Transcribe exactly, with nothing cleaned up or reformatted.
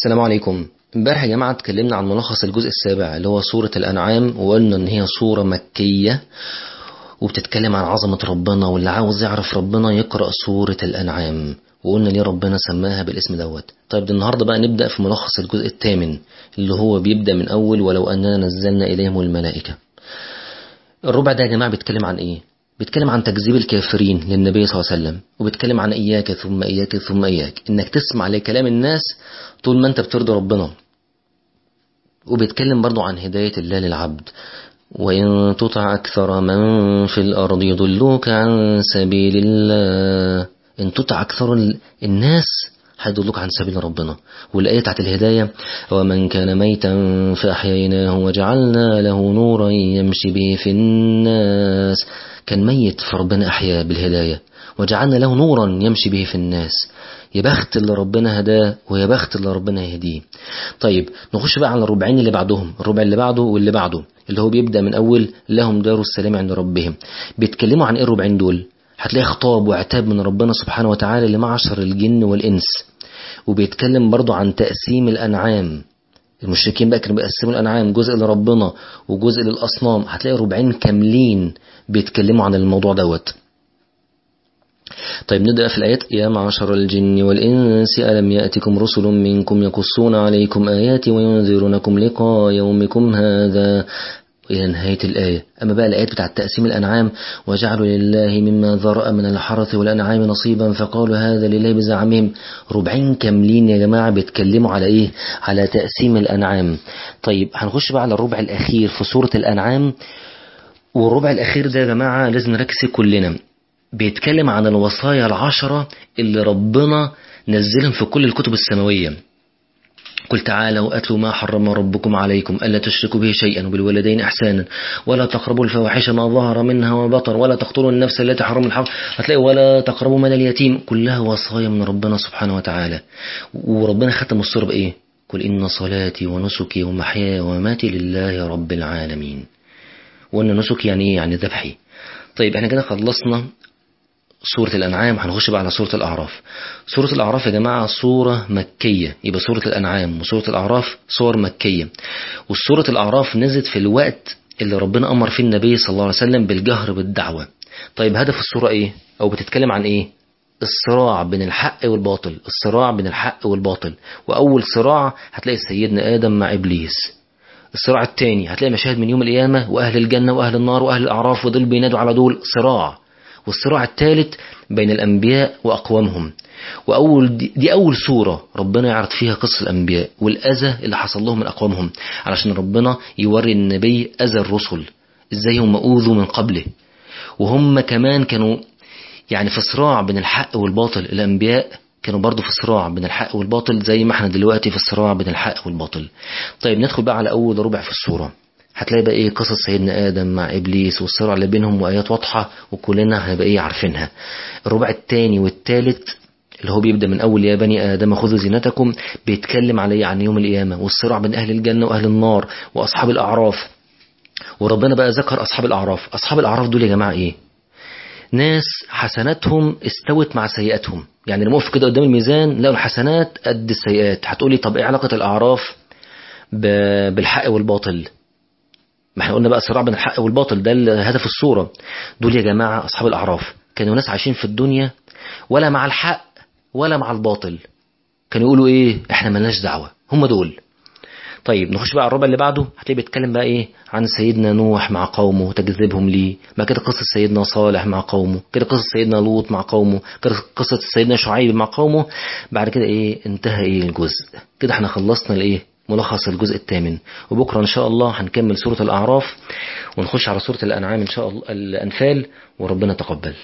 السلام عليكم. امبارح يا جماعة اتكلمنا عن ملخص الجزء السابع اللي هو سورة الأنعام، وقلنا إن هي سورة مكية وبتتكلم عن عظمة ربنا، واللي عاوز يعرف ربنا يقرأ سورة الأنعام، وقلنا ليه ربنا سماها بالاسم دوت. طيب ده النهاردة بقى نبدأ في ملخص الجزء الثامن اللي هو بيبدأ من أول ولو أننا نزلنا إليهم الملائكة. الربع ده يا جماعة بيتكلم عن إيه؟ بيتكلم عن تكذيب الكافرين للنبي صلى الله عليه وسلم، وبيتكلم عن إياك ثم إياك ثم إياك، إنك تسمع لكلام الناس طول ما أنت بترضي ربنا. وبيتكلم برضو عن هداية الله للعبد، وإن تطع أكثر من في الأرض يضلوك عن سبيل الله. إن تطع أكثر الناس هيضلوك عن سبيل ربنا. والآية بتاعت الهداية: ومن كان ميتا فأحييناه وجعلنا له نورا يمشي به في الناس. كان ميت فربنا أحياه بالهداية وجعلنا له نورا يمشي به في الناس. يا بخت اللي ربنا هداه ويا بخت اللي ربنا يهديه. طيب نخش بقى على الربعين اللي بعدهم، الربع اللي بعده واللي بعده اللي هو بيبدأ من أول لهم دار السلام عند ربهم. بيتكلموا عن إيه الربعين دول؟ هتلاقي خطاب وعتاب من ربنا سبحانه وتعالى لمعشر الجن والإنس. وبيتكلم برضو عن تقسيم الأنعام. المشركين بقى كانوا بيقسموا الأنعام جزء لربنا وجزء للأصنام. هتلاقي ربعين كاملين بيتكلموا عن الموضوع دوت. طيب نبدأ في الآيات: يا معشر الجن والإنس ألم يأتكم رسل منكم يقصون عليكم آياتي وينذرونكم لقاء يومكم هذا، إلى نهاية الآية. أما بقى الآيات بتاعت تقسيم الأنعام: وجعلوا لله مما ذرأ من الحرث والأنعام نصيبا فقالوا هذا لله بزعمهم. ربعين كاملين يا جماعة بيتكلموا على إيه؟ على تقسيم الأنعام. طيب هنخش بقى على الربع الأخير في سورة الأنعام. والربع الأخير ده يا جماعة لازم نركز كلنا. بيتكلم عن الوصايا العشرة اللي ربنا نزلهم في كل الكتب السماوية. قل تعالوا أتلوا ما حرم ربكم عليكم ألا تشركوا به شيئا وبالوالدين إحسانا ولا تقربوا الفواحش ما ظهر منها وبطن ولا تقتلوا النفس التي حرم الحق. هتلاقي ولا تقربوا مال اليتيم، كلها وصايا من ربنا سبحانه وتعالى. وربنا ختم السورة بإيه؟ قل إن صلاتي ونسكي ومحياي ومماتي لله رب العالمين. وأن نسك يعني إيه؟ يعني ذبحي. طيب احنا كده خلصنا سورة الأنعام. هنخش بقى على سورة الأعراف. سورة الأعراف يا جماعة سورة مكية، يبقى سورة الأنعام وسورة الأعراف سور مكية. والسورة الأعراف نزلت في الوقت اللي ربنا أمر فيه النبي صلى الله عليه وسلم بالجهر بالدعوة. طيب هدف السورة إيه؟ أو بتتكلم عن إيه؟ الصراع بين الحق والباطل. الصراع بين الحق والباطل. وأول صراع هتلاقي سيدنا آدم مع إبليس. الصراع الثاني هتلاقي مشاهد من يوم القيامة وأهل الجنة وأهل النار وأهل الأعراف، ودول بينادوا على دول صراع. والصراع الثالث بين الأنبياء وأقوامهم. وأول دي, دي أول سورة ربنا يعرض فيها قصة الأنبياء والأذى اللي حصل لهم من أقوامهم، علشان ربنا يوري النبي أذى الرسل إزاي هم أوذوا من قبله. وهم كمان كانوا يعني في صراع بين الحق والباطل. الأنبياء كانوا برضو في صراع بين الحق والباطل زي ما احنا دلوقتي في الصراع بين الحق والباطل. طيب ندخل بقى على أول ربع في السورة. هتلاقي بقى ايه؟ قصص سيدنا آدم مع إبليس والصراع اللي بينهم وآيات واضحة وكلنا هنبقى ايه عارفينها. الربع الثاني والثالث اللي هو بيبدأ من أول يا بني آدم خذوا زينتكم، بيتكلم على ايه؟ عن يوم القيامة والصراع بين أهل الجنة وأهل النار وأصحاب الأعراف. وربنا بقى ذكر أصحاب الأعراف. أصحاب الأعراف دول يا جماعة ايه؟ ناس حسناتهم استوت مع سيئاتهم. يعني لما اقف كده قدام الميزان لقوا الحسنات قد السيئات. هتقولي طب ايه علاقة الأعراف بالحق والباطل؟ ما احنا قلنا بقى الصراع بين الحق والباطل ده هدف السورة. دول يا جماعة أصحاب الأعراف كانوا ناس عايشين في الدنيا ولا مع الحق ولا مع الباطل. كانوا يقولوا ايه؟ احنا ملناش دعوة. هم دول. طيب نخش بقى على الربع اللي بعده. هتلاقي بيتكلم بقى ايه؟ عن سيدنا نوح مع قومه وتكذيبهم ليه. ما كده قصة سيدنا صالح مع قومه، كده قصة سيدنا لوط مع قومه، كده قصة سيدنا شعيب مع قومه. بعد كده ايه؟ انتهى ايه الجزء كده. احنا خلصنا الايه؟ ملخص الجزء الثامن. وبكرة إن شاء الله هنكمل سورة الأعراف ونخش على سورة الأنعام إن شاء الله، الأنفال، وربنا تقبل.